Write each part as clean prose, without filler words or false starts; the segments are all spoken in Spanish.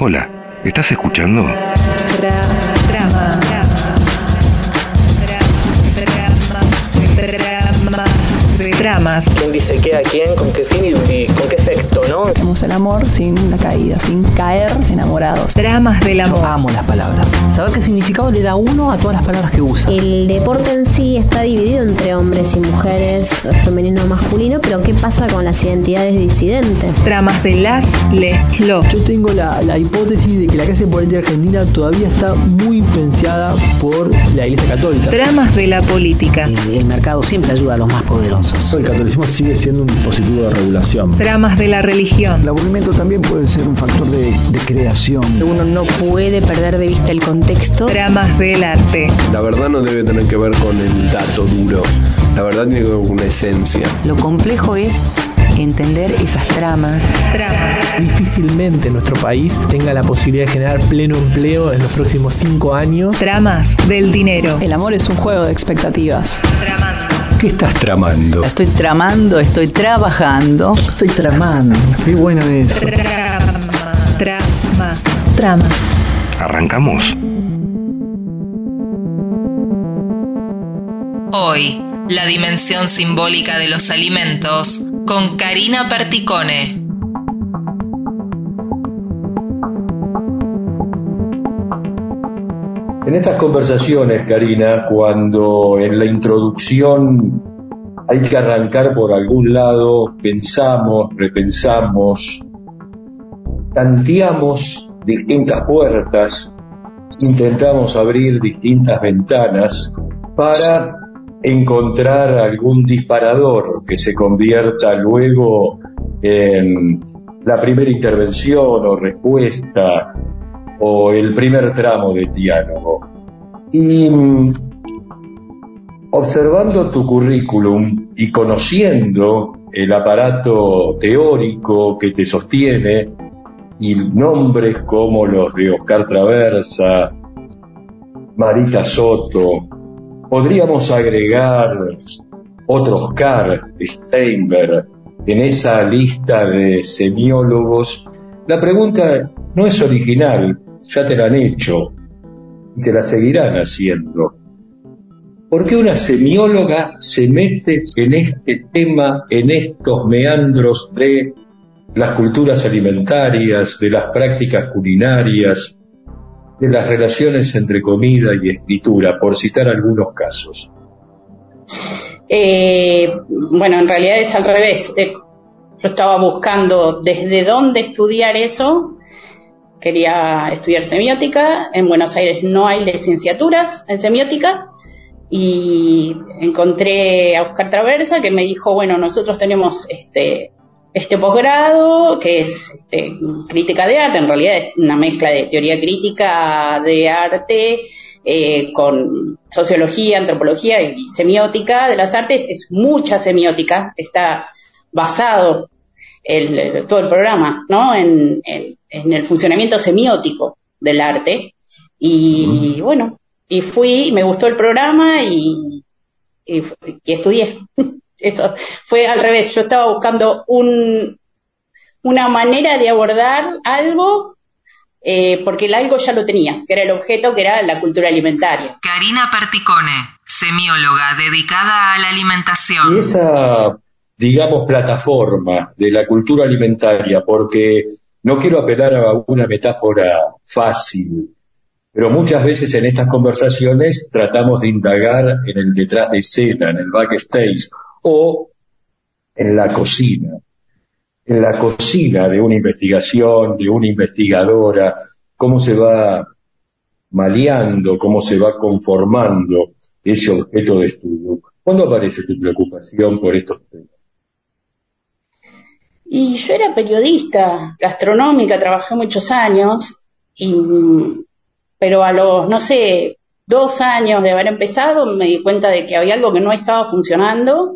Hola, ¿estás escuchando? Dramas. ¿Quién dice qué a quién? ¿Con qué fin y con qué efecto, no? Tenemos el amor sin la caída, sin caer enamorados. Dramas del amor. Yo amo las palabras. Saber qué significado le da uno a todas las palabras que usa. El deporte en sí está dividido entre hombres y mujeres, femenino o masculino, pero ¿qué pasa con las identidades disidentes? Dramas de las, los. Yo tengo la hipótesis de que la clase política argentina todavía está muy influenciada por la Iglesia Católica. Dramas de la política. El mercado siempre ayuda a los más poderosos. El catolicismo sigue siendo un dispositivo de regulación. Dramas de la religión. El aburrimiento también puede ser un factor de creación. Uno no puede perder de vista el contexto. Dramas del arte. La verdad no debe tener que ver con el dato duro. La verdad tiene que ver con una esencia. Lo complejo es entender esas tramas. Difícilmente nuestro país tenga la posibilidad de generar pleno empleo en los próximos 5 años. Dramas del dinero. El amor es un juego de expectativas. Tramando. ¿Qué estás tramando? Estoy tramando, estoy trabajando. Estoy tramando. Qué bueno eso. Tramas. ¿Arrancamos? Hoy, la dimensión simbólica de los alimentos con Karina Perticone. En estas conversaciones, Karina, cuando en la introducción hay que arrancar por algún lado, pensamos, repensamos, tanteamos distintas puertas, intentamos abrir distintas ventanas para encontrar algún disparador que se convierta luego en la primera intervención o respuesta o el primer tramo del diálogo. Y observando tu currículum y conociendo el aparato teórico que te sostiene y nombres como los de Oscar Traversa, Marita Soto, podríamos agregar otro Oscar Steinberg en esa lista de semiólogos. La pregunta no es original, ya te la han hecho y te la seguirán haciendo. ¿Por qué una semióloga se mete en este tema, en estos meandros de las culturas alimentarias, de las prácticas culinarias, de las relaciones entre comida y escritura, por citar algunos casos? Bueno, en realidad es al revés. Yo estaba buscando desde dónde estudiar eso. Quería estudiar semiótica. En Buenos Aires no hay licenciaturas en semiótica. Y encontré a Oscar Traversa, que me dijo, bueno, nosotros tenemos este posgrado, que es crítica de arte. En realidad es una mezcla de teoría crítica de arte con sociología, antropología y semiótica de las artes. Es mucha semiótica, está basado todo el programa, ¿no? En el funcionamiento semiótico del arte. Y bueno, y fui, me gustó el programa y estudié. Eso fue al revés. Yo estaba buscando una manera de abordar algo, porque el algo ya lo tenía, que era el objeto, que era la cultura alimentaria. Karina Perticone, semióloga dedicada a la alimentación. Y esa, digamos, plataforma de la cultura alimentaria, porque no quiero apelar a una metáfora fácil, pero muchas veces en estas conversaciones tratamos de indagar en el detrás de escena, en el backstage, o en la cocina de una investigación, de una investigadora, cómo se va maleando, cómo se va conformando ese objeto de estudio. ¿Cuándo aparece tu preocupación por estos temas? Y yo era periodista gastronómica, trabajé muchos años, pero a los, 2 años de haber empezado me di cuenta de que había algo que no estaba funcionando,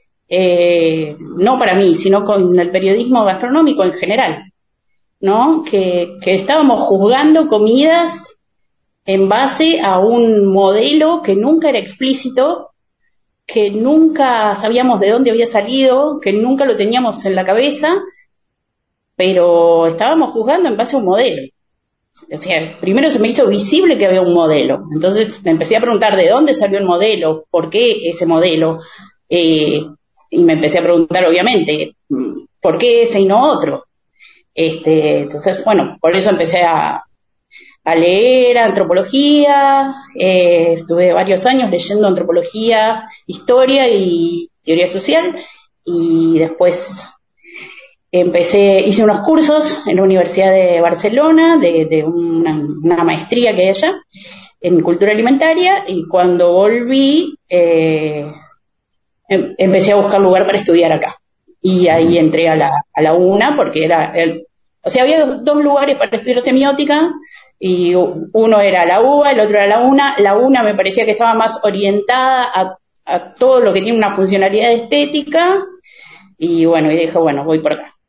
no para mí, sino con el periodismo gastronómico en general, ¿no? Que estábamos juzgando comidas en base a un modelo que nunca era explícito, que nunca sabíamos de dónde había salido, que nunca lo teníamos en la cabeza, pero estábamos juzgando en base a un modelo. O sea, primero se me hizo visible que había un modelo. Entonces me empecé a preguntar de dónde salió el modelo, por qué ese modelo, y me empecé a preguntar, obviamente, por qué ese y no otro. Entonces, bueno, por eso empecé a leer antropología, estuve varios años leyendo antropología, historia y teoría social, y después hice unos cursos en la Universidad de Barcelona, de una maestría que hay allá, en cultura alimentaria, y cuando volví, empecé a buscar lugar para estudiar acá. Y ahí entré a la UNA, porque había dos lugares para estudiar semiótica, y uno era la UBA, el otro era la UNA. La UNA me parecía que estaba más orientada a todo lo que tiene una funcionalidad estética, y bueno, y dije, bueno, voy por acá.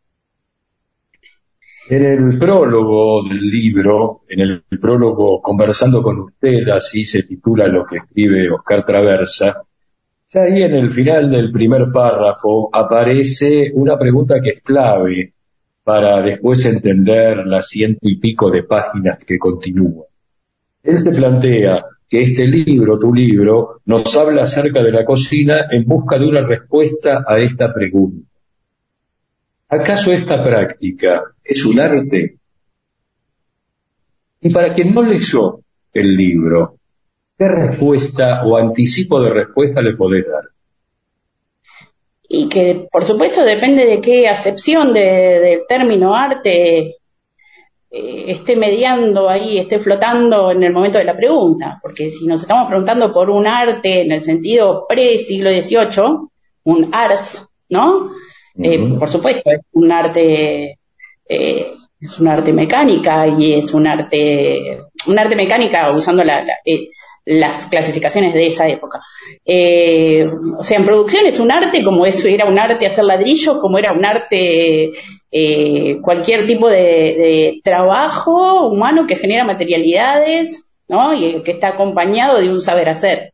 En el prólogo del libro, Conversando con usted, así se titula lo que escribe Oscar Traversa, ya ahí en el final del primer párrafo aparece una pregunta que es clave para después entender las 100 y pico de páginas que continúan. Él se plantea que este libro, tu libro, nos habla acerca de la cocina en busca de una respuesta a esta pregunta. ¿Acaso esta práctica es un arte? Y para quien no leyó el libro, ¿qué respuesta o anticipo de respuesta le podés dar? Y que, por supuesto, depende de qué acepción del término arte esté mediando ahí, esté flotando en el momento de la pregunta. Porque si nos estamos preguntando por un arte en el sentido pre-siglo XVIII, un ars, ¿no? Por supuesto, es un arte mecánica, y es un arte mecánica usando las clasificaciones de esa época. O sea, en producción es un arte como eso era un arte hacer ladrillos, como era un arte cualquier tipo de trabajo humano que genera materialidades, ¿no? Y que está acompañado de un saber hacer.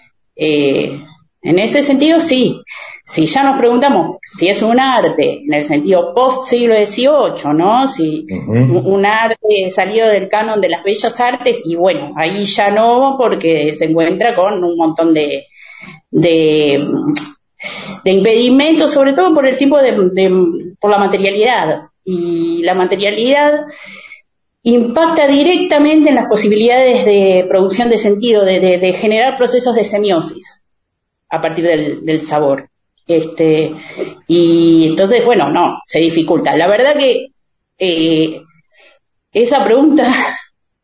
En ese sentido, sí. Si ya nos preguntamos si es un arte en el sentido post-siglo XVIII, ¿no? Si un arte salido del canon de las bellas artes, y bueno, ahí ya no, porque se encuentra con un montón de impedimentos, sobre todo por el tipo por la materialidad. Y la materialidad impacta directamente en las posibilidades de producción de sentido, de generar procesos de semiosis a partir del sabor. Y entonces, bueno, no, se dificulta. La verdad que esa pregunta,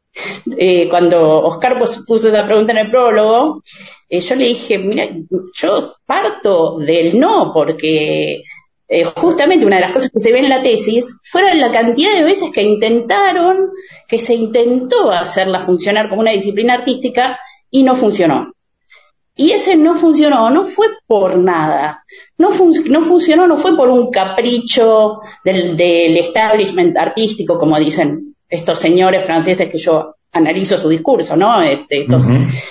cuando Oscar puso esa pregunta en el prólogo, yo le dije, mira, yo parto del no, porque justamente una de las cosas que se ve en la tesis fueron la cantidad de veces que se intentó hacerla funcionar como una disciplina artística y no funcionó. Y ese no funcionó, no fue por nada, no funcionó, no fue por un capricho del establishment artístico, como dicen estos señores franceses que yo analizo su discurso, ¿no? Estos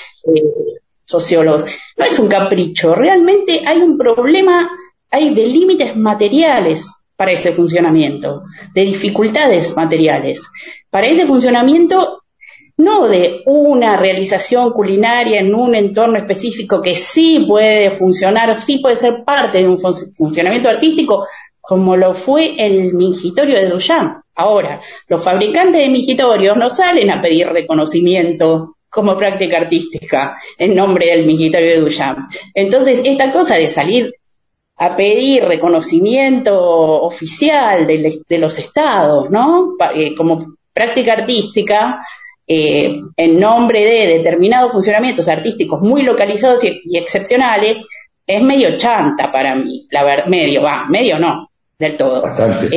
sociólogos. No es un capricho, realmente hay un problema, hay de límites materiales para ese funcionamiento, de dificultades materiales. Para ese funcionamiento, no de una realización culinaria en un entorno específico que sí puede funcionar, sí puede ser parte de un funcionamiento artístico, como lo fue el mingitorio de Duchamp. Ahora, los fabricantes de mingitorios no salen a pedir reconocimiento como práctica artística en nombre del mingitorio de Duchamp. Entonces, esta cosa de salir a pedir reconocimiento oficial de los estados, ¿no? Como práctica artística, en nombre de determinados funcionamientos artísticos muy localizados y excepcionales, es medio chanta para mí, medio no, del todo. Bastante.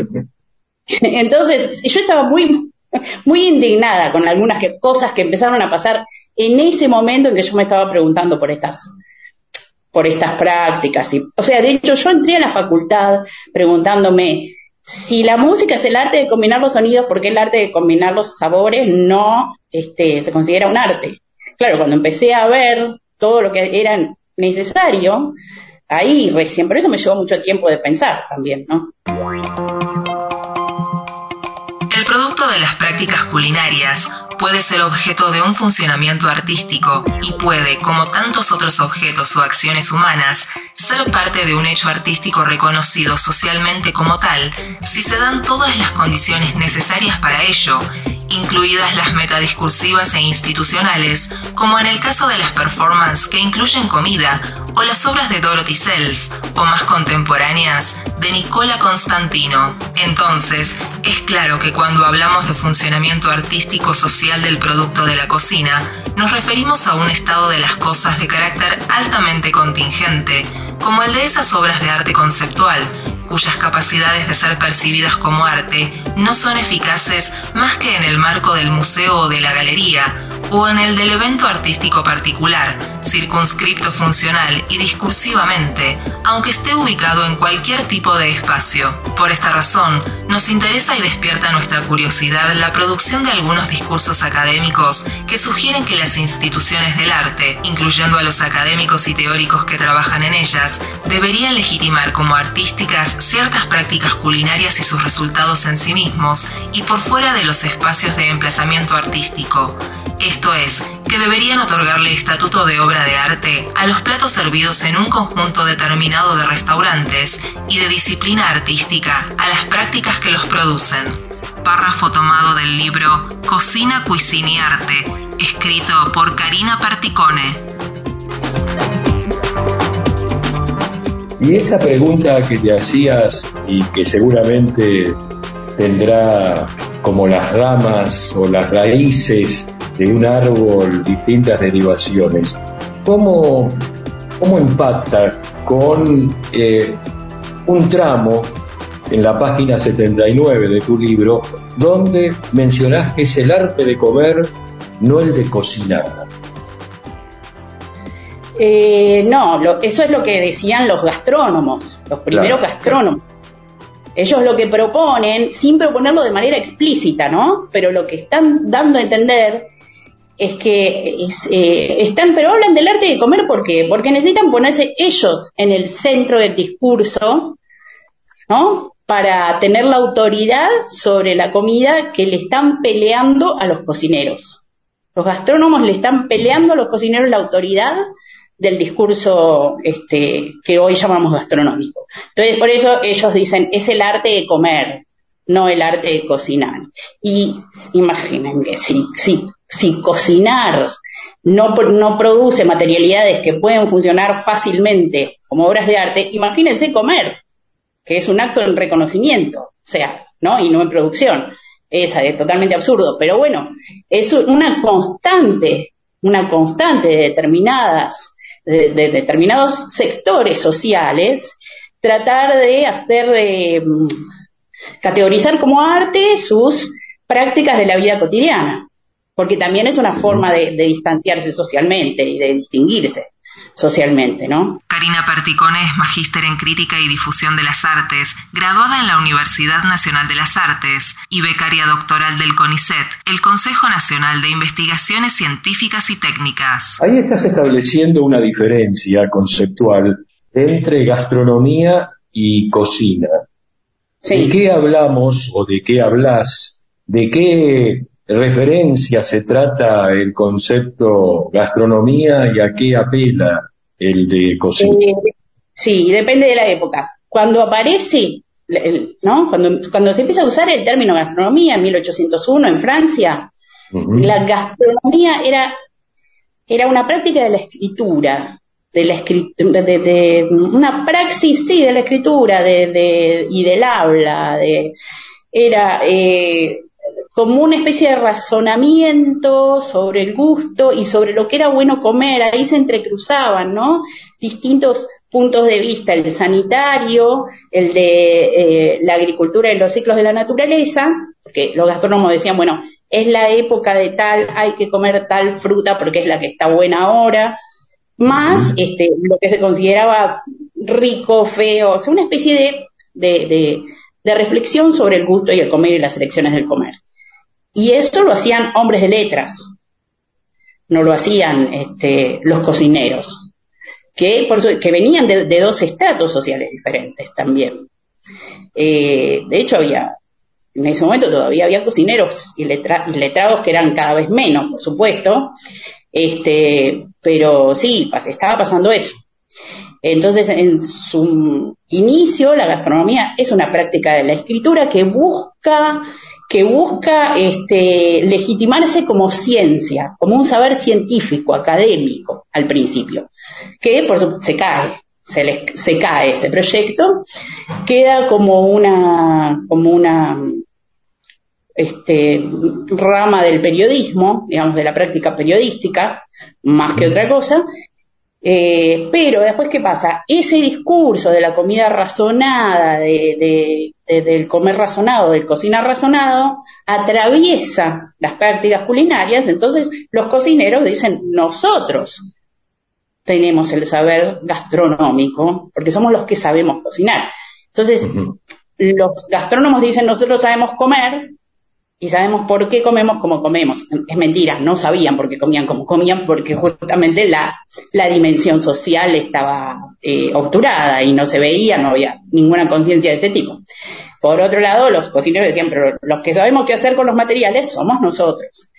Entonces, yo estaba muy indignada con algunas cosas que empezaron a pasar en ese momento en que yo me estaba preguntando por estas prácticas. O sea, de hecho, yo entré a la facultad preguntándome, si la música es el arte de combinar los sonidos, ¿por qué el arte de combinar los sabores no se considera un arte? Claro, cuando empecé a ver todo lo que era necesario, ahí recién, por eso me llevó mucho tiempo de pensar también, ¿no? El producto de las prácticas culinarias puede ser objeto de un funcionamiento artístico y puede, como tantos otros objetos o acciones humanas, ser parte de un hecho artístico reconocido socialmente como tal si se dan todas las condiciones necesarias para ello, incluidas las metadiscursivas e institucionales, como en el caso de las performances que incluyen comida, o las obras de Dorothy Sells, o más contemporáneas, de Nicola Constantino. Entonces, es claro que cuando hablamos de funcionamiento artístico social del producto de la cocina, nos referimos a un estado de las cosas de carácter altamente contingente, como el de esas obras de arte conceptual, cuyas capacidades de ser percibidas como arte no son eficaces más que en el marco del museo o de la galería, o en el del evento artístico particular, circunscripto funcional y discursivamente, aunque esté ubicado en cualquier tipo de espacio. Por esta razón, nos interesa y despierta nuestra curiosidad la producción de algunos discursos académicos que sugieren que las instituciones del arte, incluyendo a los académicos y teóricos que trabajan en ellas, deberían legitimar como artísticas ciertas prácticas culinarias y sus resultados en sí mismos y por fuera de los espacios de emplazamiento artístico. Esto es, que deberían otorgarle estatuto de obra de arte a los platos servidos en un conjunto determinado de restaurantes y de disciplina artística a las prácticas que los producen. Párrafo tomado del libro Cocina, Cuisine y Arte, escrito por Carina Perticone. Y esa pregunta que te hacías y que seguramente tendrá como las ramas o las raíces de un árbol distintas derivaciones, ¿cómo impacta con un tramo en la página 79 de tu libro donde mencionás que es el arte de comer, no el de cocinar? Eso es lo que decían los gastrónomos, los primeros gastrónomos. Ellos lo que proponen, sin proponerlo de manera explícita, ¿no? Pero lo que están dando a entender es que pero hablan del arte de comer, ¿por qué? Porque necesitan ponerse ellos en el centro del discurso, ¿no? Para tener la autoridad sobre la comida que le están peleando a los cocineros. Los gastrónomos le están peleando a los cocineros la autoridad del discurso que hoy llamamos gastronómico. Entonces, por eso ellos dicen, es el arte de comer, no el arte de cocinar. Y imaginen que si cocinar no produce materialidades que pueden funcionar fácilmente como obras de arte, imagínense comer, que es un acto en reconocimiento, o sea, ¿no? Y no en producción. Es totalmente absurdo, pero bueno, es una constante de determinados sectores sociales, tratar de categorizar como arte sus prácticas de la vida cotidiana, porque también es una forma de distanciarse socialmente y de distinguirse socialmente, ¿no? Carina Perticone es magíster en Crítica y Difusión de las Artes, graduada en la Universidad Nacional de las Artes y becaria doctoral del CONICET, el Consejo Nacional de Investigaciones Científicas y Técnicas. Ahí estás estableciendo una diferencia conceptual entre gastronomía y cocina. Sí. ¿De qué hablamos o de qué hablas? ¿De qué referencia se trata el concepto gastronomía y a qué apela el de cocina? Sí, depende de la época. Cuando aparece, ¿no? Cuando se empieza a usar el término gastronomía en 1801 en Francia, la gastronomía era una práctica de la escritura, de una praxis, sí, de la escritura y del habla, era como una especie de razonamiento sobre el gusto y sobre lo que era bueno comer. Ahí se entrecruzaban, ¿no?, distintos puntos de vista, el sanitario, el de la agricultura y los ciclos de la naturaleza, porque los gastrónomos decían, bueno, es la época de tal, hay que comer tal fruta porque es la que está buena ahora, más lo que se consideraba rico, feo, o sea, una especie de reflexión sobre el gusto y el comer y las elecciones del comer. Y esto lo hacían hombres de letras, no lo hacían los cocineros, que venían de dos estratos sociales diferentes también. De hecho, había En ese momento todavía había cocineros y letrados que eran cada vez menos, por supuesto, pero sí, estaba pasando eso. Entonces, en su inicio, la gastronomía es una práctica de la escritura que busca legitimarse como ciencia, como un saber científico, académico, al principio, que por supuesto se cae ese proyecto, queda como una rama del periodismo, digamos, de la práctica periodística, más que otra cosa. Pero después, ¿qué pasa? Ese discurso de la comida razonada, del comer razonado, del cocinar razonado, atraviesa las prácticas culinarias. Entonces los cocineros dicen, nosotros tenemos el saber gastronómico, porque somos los que sabemos cocinar. Entonces, los gastrónomos dicen, nosotros sabemos comer, y sabemos por qué comemos como comemos. Es mentira, no sabían por qué comían como comían, porque justamente la dimensión social estaba obturada y no se veía, no había ninguna conciencia de ese tipo. Por otro lado, los cocineros decían, pero los que sabemos qué hacer con los materiales somos nosotros.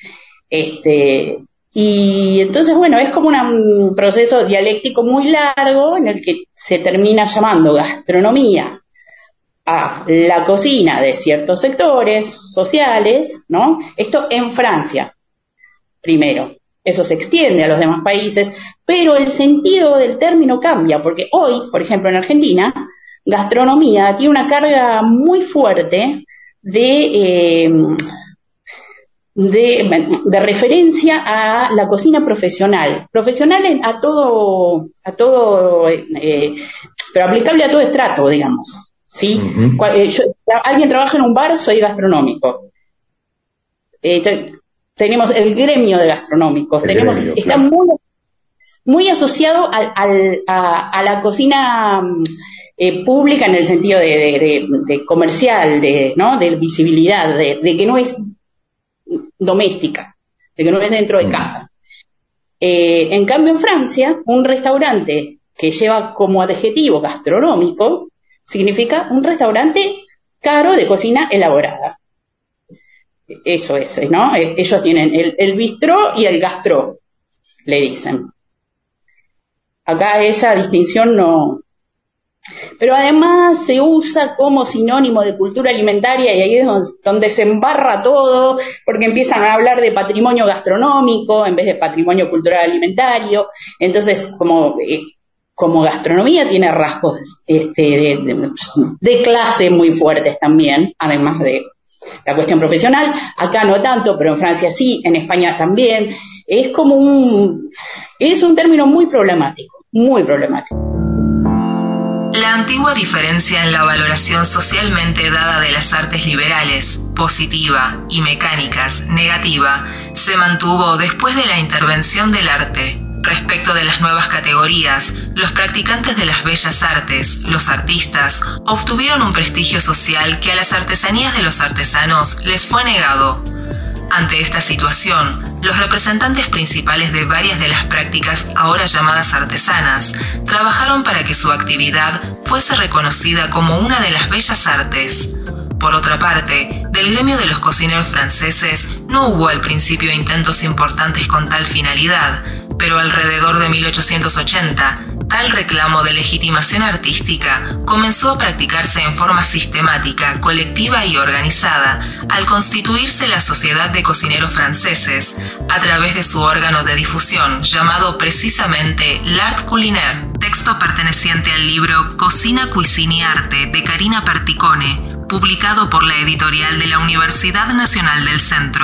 Y entonces, bueno, es como un proceso dialéctico muy largo en el que se termina llamando gastronomía a la cocina de ciertos sectores sociales, ¿no? Esto en Francia, primero. Eso se extiende a los demás países, pero el sentido del término cambia, porque hoy, por ejemplo, en Argentina, gastronomía tiene una carga muy fuerte de referencia a la cocina profesional a todo, pero aplicable a todo estrato, digamos. ¿Sí? Alguien trabaja en un bar, soy gastronómico. Tenemos el gremio de gastronómicos, está muy asociado a la cocina pública en el sentido de comercial, ¿no? De visibilidad, de que no es doméstica, de que no es dentro de casa. En cambio, en Francia, un restaurante que lleva como adjetivo gastronómico significa un restaurante caro de cocina elaborada. Eso es, ¿no? Ellos tienen el bistró y el gastró, le dicen. Acá esa distinción no. Pero además se usa como sinónimo de cultura alimentaria, y ahí es donde se embarra todo, porque empiezan a hablar de patrimonio gastronómico en vez de patrimonio cultural alimentario. Entonces, como gastronomía tiene rasgos de clase muy fuertes también, además de la cuestión profesional. Acá no tanto, pero en Francia sí, en España también. Es un término muy problemático, muy problemático. La antigua diferencia en la valoración socialmente dada de las artes liberales, positiva, y mecánicas, negativa, se mantuvo después de la intervención del arte. Respecto de las nuevas categorías, los practicantes de las bellas artes, los artistas, obtuvieron un prestigio social que a las artesanías de los artesanos les fue negado. Ante esta situación, los representantes principales de varias de las prácticas ahora llamadas artesanas trabajaron para que su actividad fuese reconocida como una de las bellas artes. Por otra parte, del gremio de los cocineros franceses no hubo al principio intentos importantes con tal finalidad, pero alrededor de 1880, tal reclamo de legitimación artística comenzó a practicarse en forma sistemática, colectiva y organizada, al constituirse la Sociedad de Cocineros Franceses, a través de su órgano de difusión, llamado precisamente l'Art Culinaire, texto perteneciente al libro Cocina, Cuisine y Arte de Carina Perticone, publicado por la editorial de la Universidad Nacional del Centro.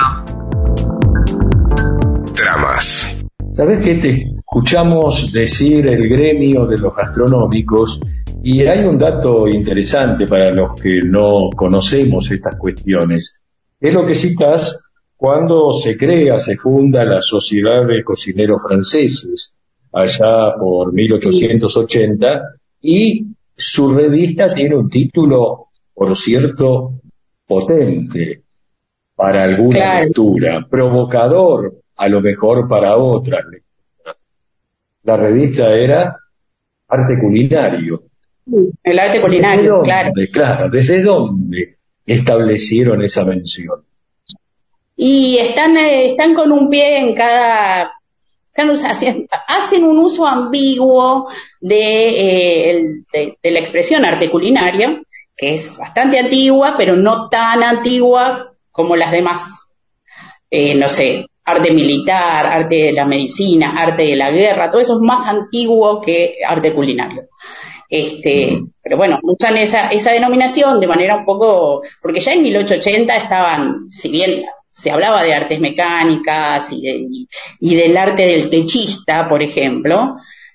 Tramas. ¿Sabés qué? Te escuchamos decir el gremio de los gastronómicos, y hay un dato interesante para los que no conocemos estas cuestiones. Es lo que citas cuando se funda la Sociedad de Cocineros Franceses, allá por 1880, y su revista tiene un título, por cierto, potente para alguna lectura, provocador a lo mejor para otras lecturas. La revista era Arte Culinario. El arte culinario, claro. ¿Desde dónde establecieron esa mención? Y están con un pie en cada... hacen un uso ambiguo de la expresión arte culinario, que es bastante antigua, pero no tan antigua como las demás, arte militar, arte de la medicina, arte de la guerra, todo eso es más antiguo que arte culinario. Pero bueno, usan esa denominación de manera un poco, porque ya en 1880 estaban, si bien se hablaba de artes mecánicas y del arte del techista, por ejemplo,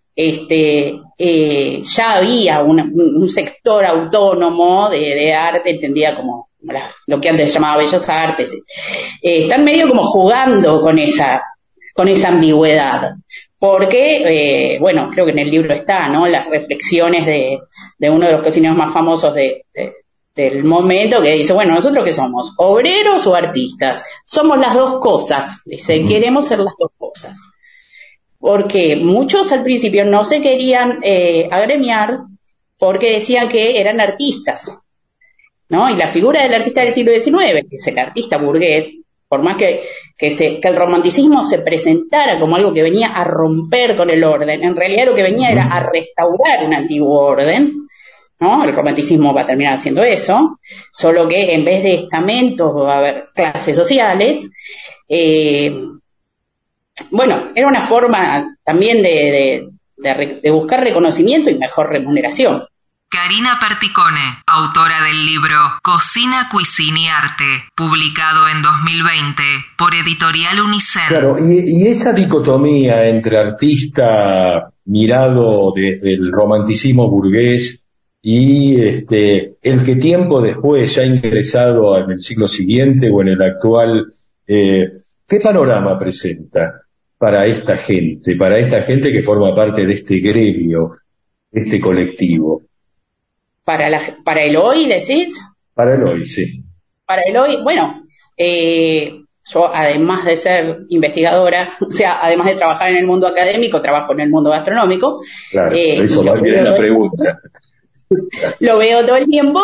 ya había un sector autónomo de arte, entendía como lo que antes se llamaba Bellas Artes. Están medio como jugando con esa ambigüedad, porque, creo que en el libro está, ¿no?, las reflexiones de uno de los cocineros más famosos del momento, que dice, bueno, ¿nosotros qué somos? ¿Obreros o artistas? Somos las dos cosas, dice, queremos ser las dos cosas. Porque muchos al principio no se querían agremiar porque decían que eran artistas, ¿no? Y la figura del artista del siglo XIX, que es el artista burgués, por más que el romanticismo se presentara como algo que venía a romper con el orden, en realidad lo que venía era a restaurar un antiguo orden, ¿no? El romanticismo va a terminar haciendo eso, solo que en vez de estamentos va a haber clases sociales. Era una forma también de buscar reconocimiento y mejor remuneración. Karina Perticone, autora del libro Cocina, Cuisine y Arte, publicado en 2020 por Editorial Unicen. Claro, y esa dicotomía entre artista mirado desde el romanticismo burgués y el que tiempo después, ya ingresado en el siglo siguiente o en el actual, ¿qué panorama presenta para esta gente que forma parte de este gremio, de este colectivo? ¿Para el hoy, decís? Para el hoy, sí. Para el hoy, yo además de ser investigadora, además de trabajar en el mundo académico, trabajo en el mundo gastronómico. Claro, eso va bien la pregunta. Lo veo todo el tiempo.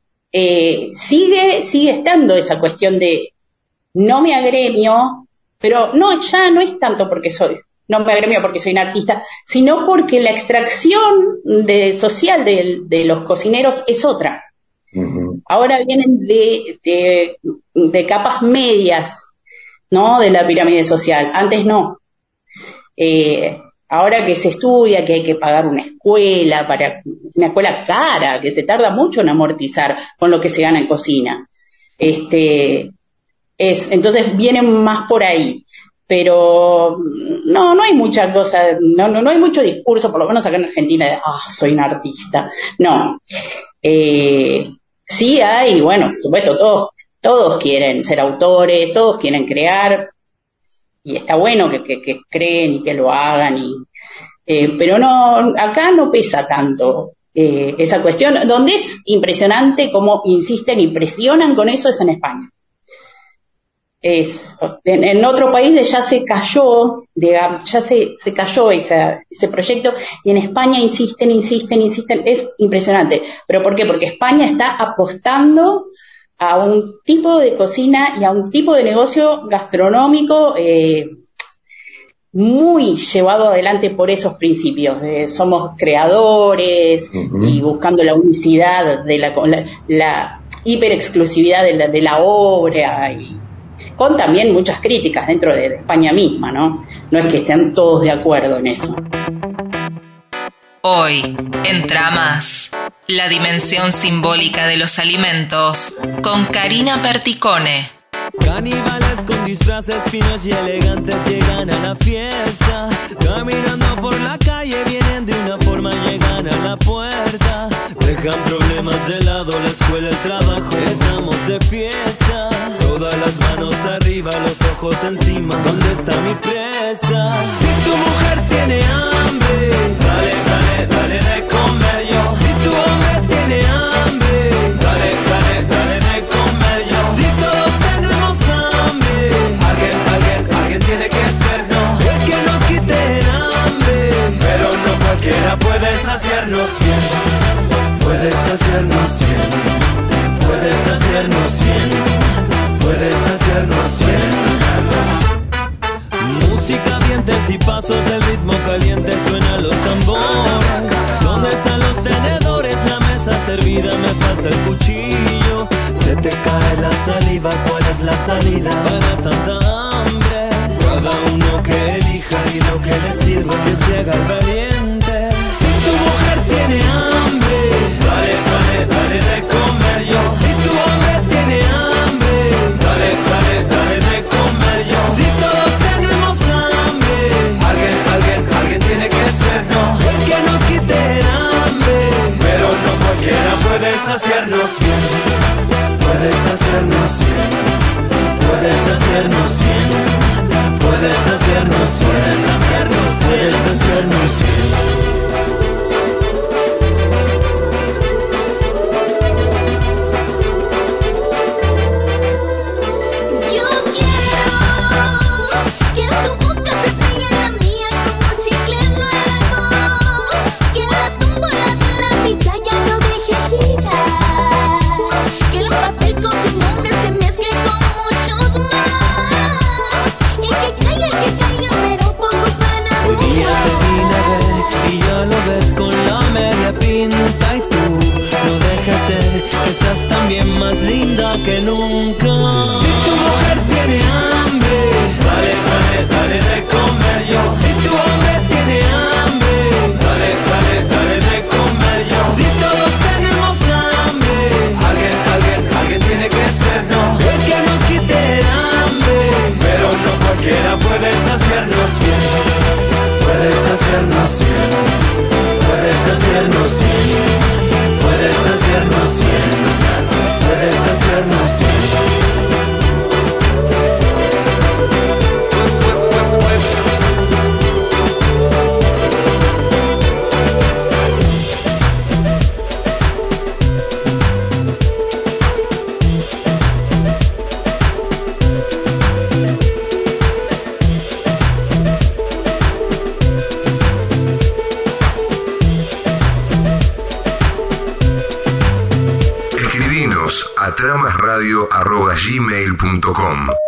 Sigue estando esa cuestión de no me agremio, pero ya no es tanto porque no me agremio porque soy un artista, sino porque la extracción social de los cocineros es otra. Uh-huh. Ahora vienen de capas medias, ¿no?, de la pirámide social. Antes no. Ahora que se estudia que hay que pagar una escuela cara, que se tarda mucho en amortizar con lo que se gana en cocina. Entonces vienen más por ahí. Pero no hay mucha cosa, no hay mucho discurso, por lo menos acá en Argentina, de soy un artista. No. Sí hay, por supuesto, todos quieren ser autores, todos quieren crear, y está bueno que creen y que lo hagan, pero acá no pesa tanto esa cuestión. Donde es impresionante cómo insisten y presionan con eso es en España. En otros países ya se cayó, se cayó ese proyecto, y en España insisten, es impresionante. ¿Pero por qué? Porque España está apostando a un tipo de cocina y a un tipo de negocio gastronómico muy llevado adelante por esos principios de somos creadores, uh-huh, y buscando la unicidad de la hiperexclusividad de la obra, y con también muchas críticas dentro de España misma, ¿no? No es que estén todos de acuerdo en eso. Hoy, en Tramas, la dimensión simbólica de los alimentos, con Karina Perticone. Caníbales con disfraces finos y elegantes llegan a la fiesta. Caminando por la calle vienen de una forma, llegan a la puerta. Dejan problemas de lado, la escuela, el trabajo, estamos de fiesta. Todas las manos arriba, los ojos encima, ¿dónde está mi presa? Si tu mujer tiene hambre, dale de comer yo. Si tu hombre tiene hambre, dale de comer yo. Si todos tenemos hambre, alguien tiene que ser, no, el que nos quite el hambre. Pero no cualquiera puede saciarnos bien, puede saciarnos bien, puede saciarnos saliva, ¿cuál es la salida para tanta hambre? Cada uno que elija y lo que le sirva, que se haga el valiente. Si tu mujer tiene hambre, dale, dale, dale de comer yo. Si tu hombre tiene hambre, dale, dale, dale de comer yo. Si todos tenemos hambre, alguien tiene que ser, no, el que nos quite el hambre. Pero no cualquiera puede saciarnos bien, puedes hacernos bien, puedes hacernos bien, puedes hacernos bien, puedes hacernos bien. Yo quiero que tu boca se pegue en la mía como un chicle nuevo, que la tómbola de la vida ya no deje girar, que el papel con tu nombre se mezcle con muchos más, y que caiga el que caiga, pero pocos van a Hoy día te vine a ver y ya lo ves con la media pinta, y tú no dejes ser que estás también más linda que nunca. Si tu mujer tiene hambre, dale, dale, dale de comer yo. Si tu hombre tiene hambre, dale, dale, dale de comer yo. Si todos tenemos hambre, alguien tiene que ser, no, el que nos quite el hambre. Pero no cualquiera puede saciarnos bien, puedes hacernos bien, puedes hacernos bien, puedes hacernos bien, puedes hacernos bien. Escribinos a tramasradio@gmail.com.